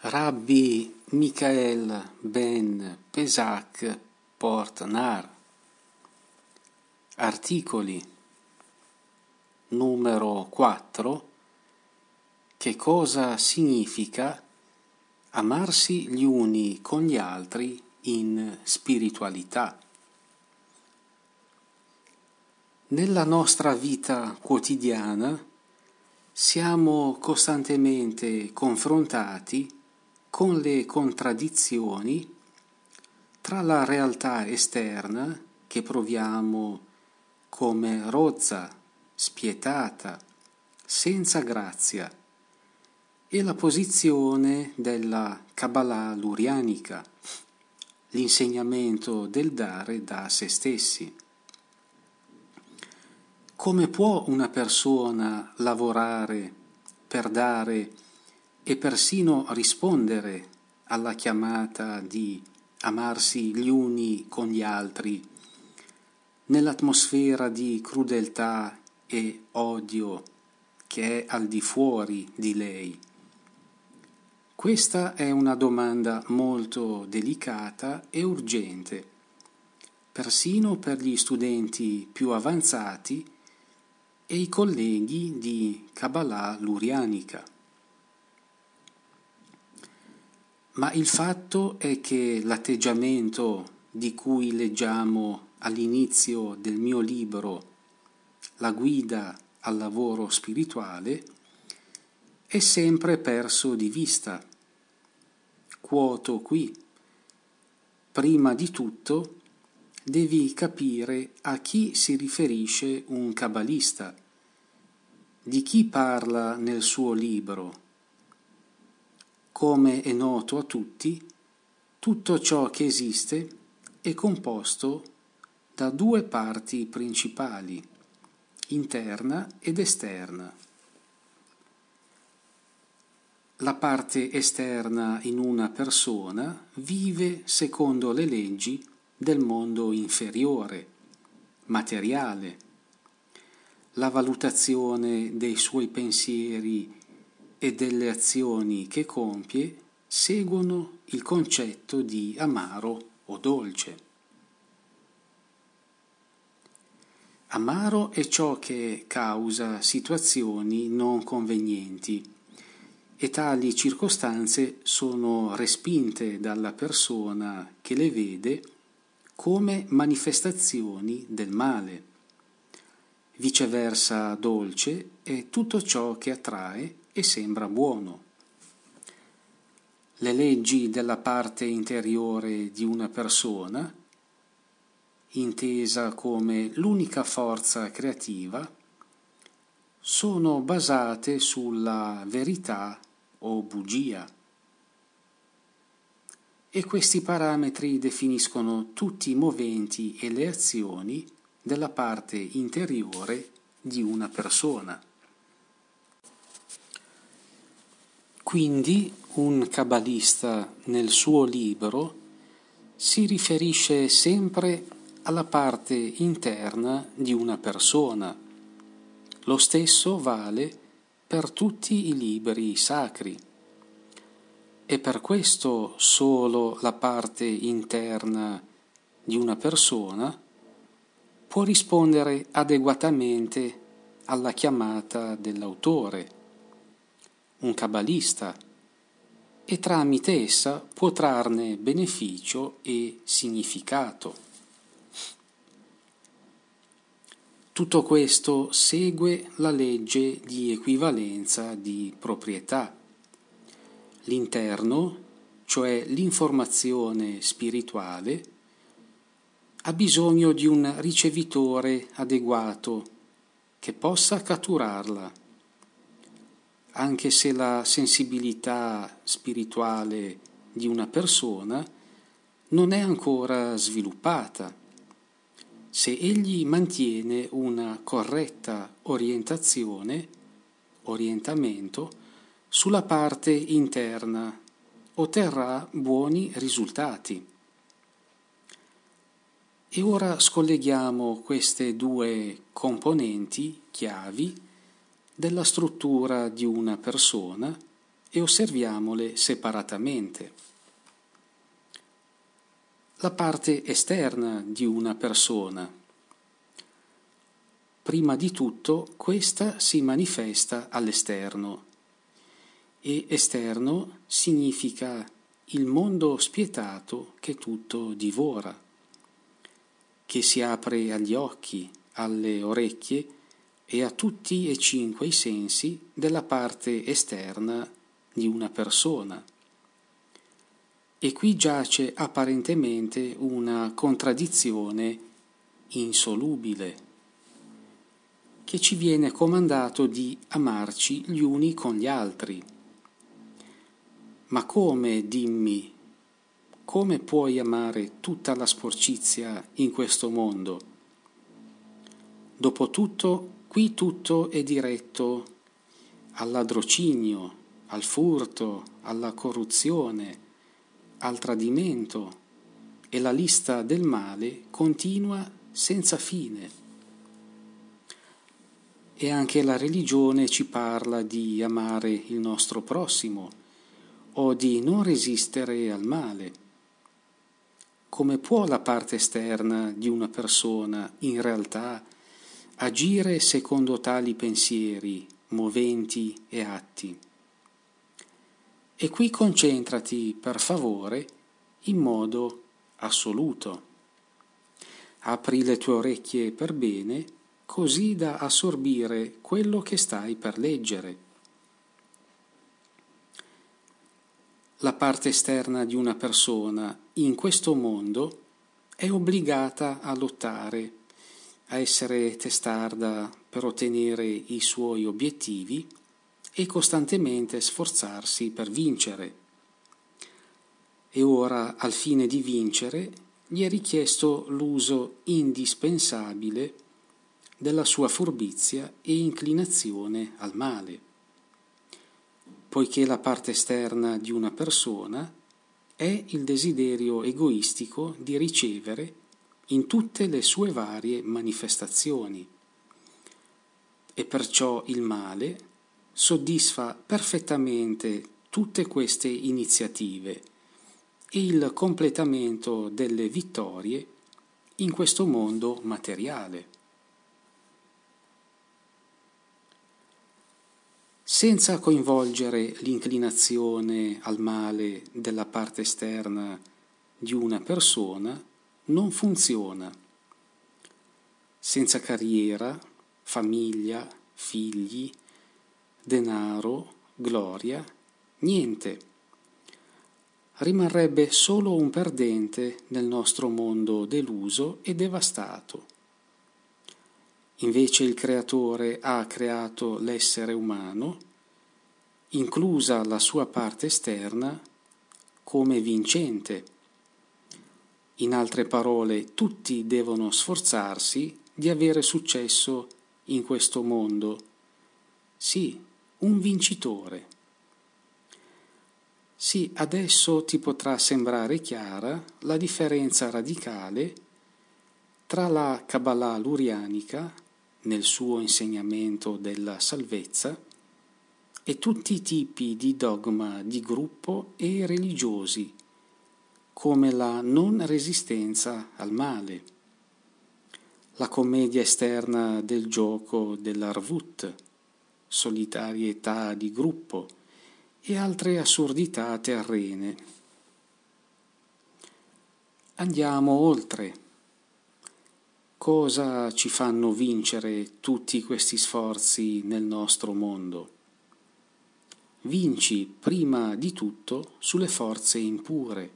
Rabbi Michael ben Pesach Portnar. Articoli. Numero 4. Che cosa significa amarsi gli uni con gli altri in spiritualità? Nella nostra vita quotidiana siamo costantemente confrontati con le contraddizioni tra la realtà esterna che proviamo come rozza, spietata, senza grazia, e la posizione della Kabbalah lurianica, l'insegnamento del dare da se stessi. Come può una persona lavorare per dare e persino rispondere alla chiamata di amarsi gli uni con gli altri nell'atmosfera di crudeltà e odio che è al di fuori di lei? Questa è una domanda molto delicata e urgente, persino per gli studenti più avanzati e i colleghi di Kabbalah lurianica. Ma il fatto è che l'atteggiamento di cui leggiamo all'inizio del mio libro, La guida al lavoro spirituale, è sempre perso di vista. Quoto qui: prima di tutto devi capire a chi si riferisce un kabbalista, di chi parla nel suo libro. Come è noto a tutti, tutto ciò che esiste è composto da due parti principali, interna ed esterna. La parte esterna in una persona vive secondo le leggi del mondo inferiore, materiale. La valutazione dei suoi pensieri e delle azioni che compie seguono il concetto di amaro o dolce. Amaro è ciò che causa situazioni non convenienti, e tali circostanze sono respinte dalla persona che le vede come manifestazioni del male. Viceversa, dolce è tutto ciò che attrae e sembra buono. Le leggi della parte interiore di una persona, intesa come l'unica forza creativa, sono basate sulla verità o bugia. E questi parametri definiscono tutti i moventi e le azioni della parte interiore di una persona. Quindi un kabbalista nel suo libro si riferisce sempre alla parte interna di una persona. Lo stesso vale per tutti i libri sacri. E per questo solo la parte interna di una persona può rispondere adeguatamente alla chiamata dell'autore, un kabbalista, e tramite essa può trarne beneficio e significato. Tutto questo segue la legge di equivalenza di proprietà. L'interno, cioè l'informazione spirituale, ha bisogno di un ricevitore adeguato che possa catturarla. Anche se la sensibilità spirituale di una persona non è ancora sviluppata, se egli mantiene una corretta orientamento sulla parte interna, otterrà buoni risultati. E ora scolleghiamo queste due componenti chiavi della struttura di una persona e osserviamole separatamente. La parte esterna di una persona. Prima di tutto, questa si manifesta all'esterno, e esterno significa il mondo spietato che tutto divora, che si apre agli occhi, alle orecchie e a tutti e 5 i sensi della parte esterna di una persona. E qui giace apparentemente una contraddizione insolubile, che ci viene comandato di amarci gli uni con gli altri. Ma come, dimmi, come puoi amare tutta la sporcizia in questo mondo? Dopotutto, qui tutto è diretto al ladrocinio, al furto, alla corruzione, al tradimento, e la lista del male continua senza fine. E anche la religione ci parla di amare il nostro prossimo o di non resistere al male. Come può la parte esterna di una persona in realtà agire secondo tali pensieri, moventi e atti? E qui concentrati, per favore, in modo assoluto. Apri le tue orecchie per bene, così da assorbire quello che stai per leggere. La parte esterna di una persona in questo mondo è obbligata a lottare, a essere testarda per ottenere i suoi obiettivi e costantemente sforzarsi per vincere. E ora, al fine di vincere, gli è richiesto l'uso indispensabile della sua furbizia e inclinazione al male, poiché la parte esterna di una persona è il desiderio egoistico di ricevere in tutte le sue varie manifestazioni, e perciò il male soddisfa perfettamente tutte queste iniziative e il completamento delle vittorie in questo mondo materiale. Senza coinvolgere l'inclinazione al male della parte esterna di una persona, non funziona. Senza carriera, famiglia, figli, denaro, gloria, niente. Rimarrebbe solo un perdente nel nostro mondo deluso e devastato. Invece il Creatore ha creato l'essere umano, inclusa la sua parte esterna, come vincente. In altre parole, tutti devono sforzarsi di avere successo in questo mondo. Sì, un vincitore. Sì, adesso ti potrà sembrare chiara la differenza radicale tra la Kabbalah lurianica, nel suo insegnamento della salvezza, e tutti i tipi di dogma di gruppo e religiosi, come la non resistenza al male, la commedia esterna del gioco dell'arvut, solitarietà di gruppo e altre assurdità terrene. Andiamo oltre. Cosa ci fanno vincere tutti questi sforzi nel nostro mondo? Vinci prima di tutto sulle forze impure.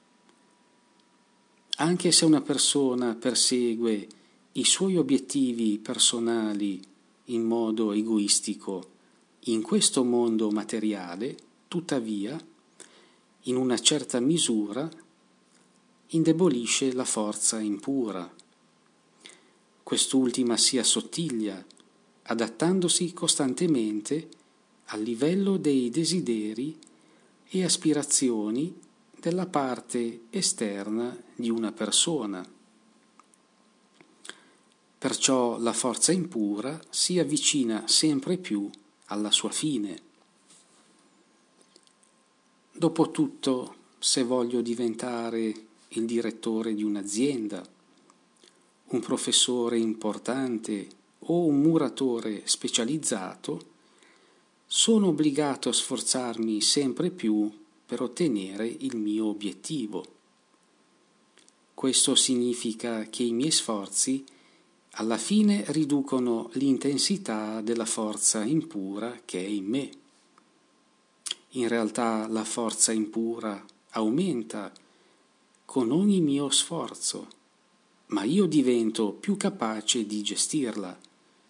Anche se una persona persegue i suoi obiettivi personali in modo egoistico in questo mondo materiale, tuttavia, in una certa misura, indebolisce la forza impura. Quest'ultima si assottiglia, adattandosi costantemente al livello dei desideri e aspirazioni della parte esterna di una persona. Perciò la forza impura si avvicina sempre più alla sua fine. Dopotutto, se voglio diventare il direttore di un'azienda, un professore importante o un muratore specializzato, sono obbligato a sforzarmi sempre più per ottenere il mio obiettivo. Questo significa che i miei sforzi alla fine riducono l'intensità della forza impura che è in me. In realtà la forza impura aumenta con ogni mio sforzo, ma io divento più capace di gestirla.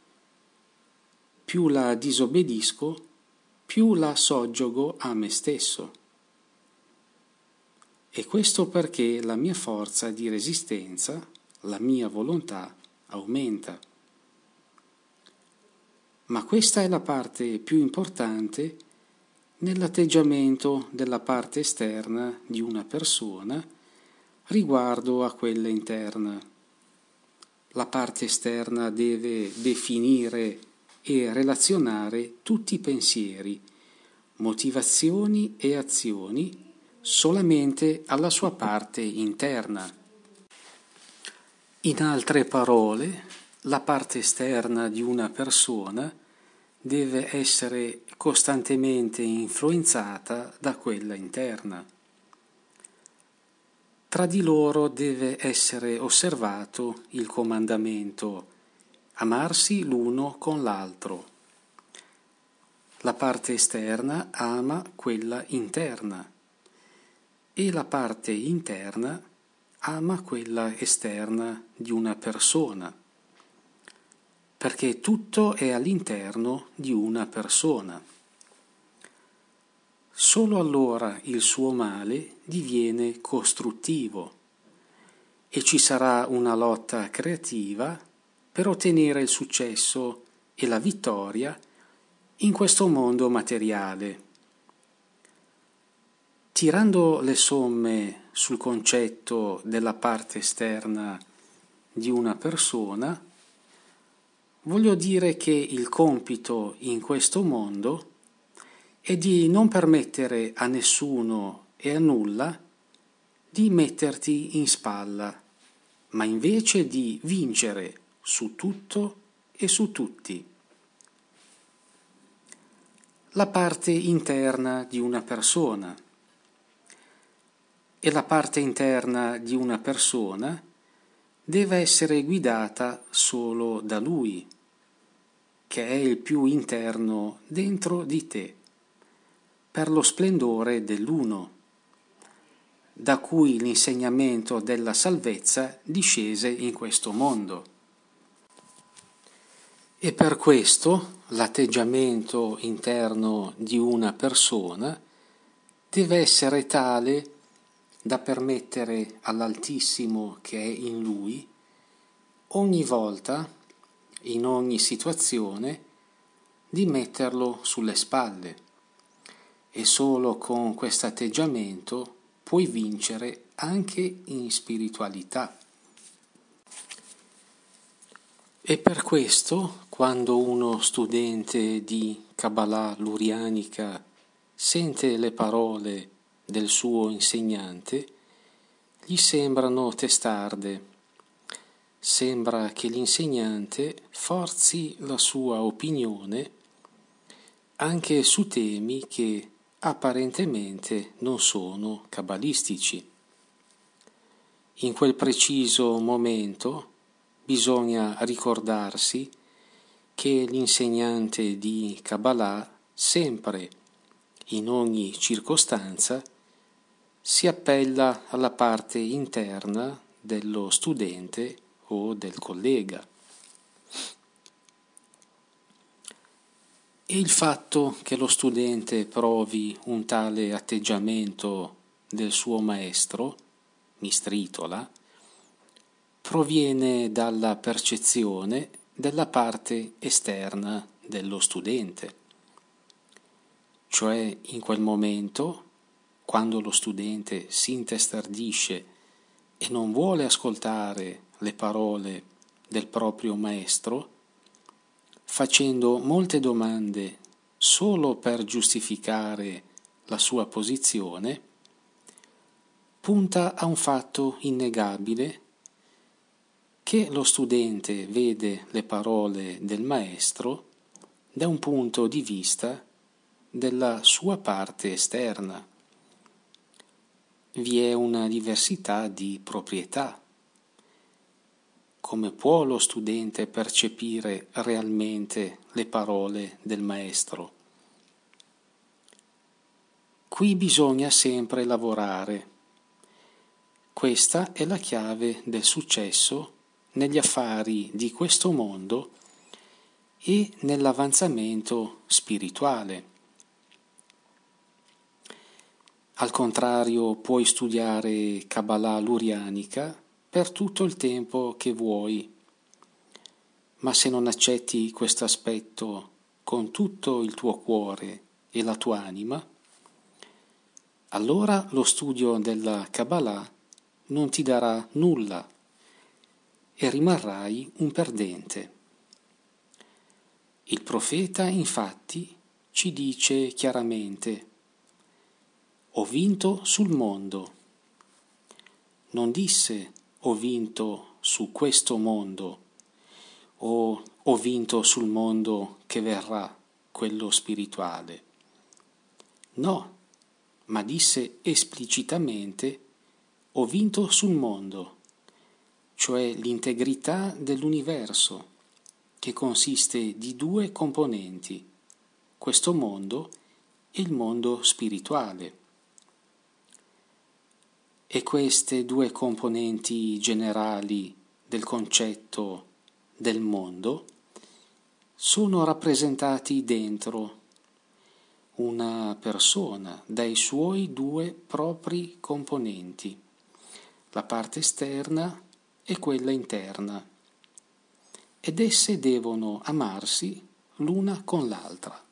Più la disobbedisco, più la soggiogo a me stesso. E questo perché la mia forza di resistenza, la mia volontà, aumenta. Ma questa è la parte più importante nell'atteggiamento della parte esterna di una persona riguardo a quella interna. La parte esterna deve definire e relazionare tutti i pensieri, motivazioni e azioni solamente alla sua parte interna. In altre parole, la parte esterna di una persona deve essere costantemente influenzata da quella interna. Tra di loro deve essere osservato il comandamento amarsi l'uno con l'altro. La parte esterna ama quella interna e la parte interna ama quella esterna di una persona, perché tutto è all'interno di una persona. Solo allora il suo male diviene costruttivo e ci sarà una lotta creativa per ottenere il successo e la vittoria in questo mondo materiale. Tirando le somme sul concetto della parte esterna di una persona, voglio dire che il compito in questo mondo è di non permettere a nessuno e a nulla di metterti in spalla, ma invece di vincere su tutto e su tutti. La parte interna di una persona. E la parte interna di una persona deve essere guidata solo da lui, che è il più interno dentro di te, per lo splendore dell'uno, da cui l'insegnamento della salvezza discese in questo mondo. E per questo l'atteggiamento interno di una persona deve essere tale da permettere all'Altissimo che è in lui, ogni volta, in ogni situazione, di metterlo sulle spalle. E solo con questo atteggiamento puoi vincere anche in spiritualità. E per questo, quando uno studente di Kabbalah lurianica sente le parole del suo insegnante, gli sembrano testarde. Sembra che l'insegnante forzi la sua opinione anche su temi che apparentemente non sono cabalistici. In quel preciso momento bisogna ricordarsi che l'insegnante di Kabbalah sempre, in ogni circostanza, si appella alla parte interna dello studente o del collega. E il fatto che lo studente provi un tale atteggiamento del suo maestro, Mistritola, proviene dalla percezione della parte esterna dello studente. Cioè in quel momento, quando lo studente si intestardisce e non vuole ascoltare le parole del proprio maestro, facendo molte domande solo per giustificare la sua posizione, punta a un fatto innegabile, che lo studente vede le parole del maestro da un punto di vista della sua parte esterna. Vi è una diversità di proprietà. Come può lo studente percepire realmente le parole del maestro? Qui bisogna sempre lavorare. Questa è la chiave del successo negli affari di questo mondo e nell'avanzamento spirituale. Al contrario, puoi studiare Kabbalah lurianica per tutto il tempo che vuoi, ma se non accetti questo aspetto con tutto il tuo cuore e la tua anima, allora lo studio della Kabbalah non ti darà nulla e rimarrai un perdente. Il profeta, infatti, ci dice chiaramente: ho vinto sul mondo. Non disse ho vinto su questo mondo o ho vinto sul mondo che verrà, quello spirituale. No, ma disse esplicitamente ho vinto sul mondo, cioè l'integrità dell'universo, che consiste di due componenti, questo mondo e il mondo spirituale. E queste due componenti generali del concetto del mondo sono rappresentati dentro una persona dai suoi due propri componenti, la parte esterna e quella interna, ed esse devono amarsi l'una con l'altra.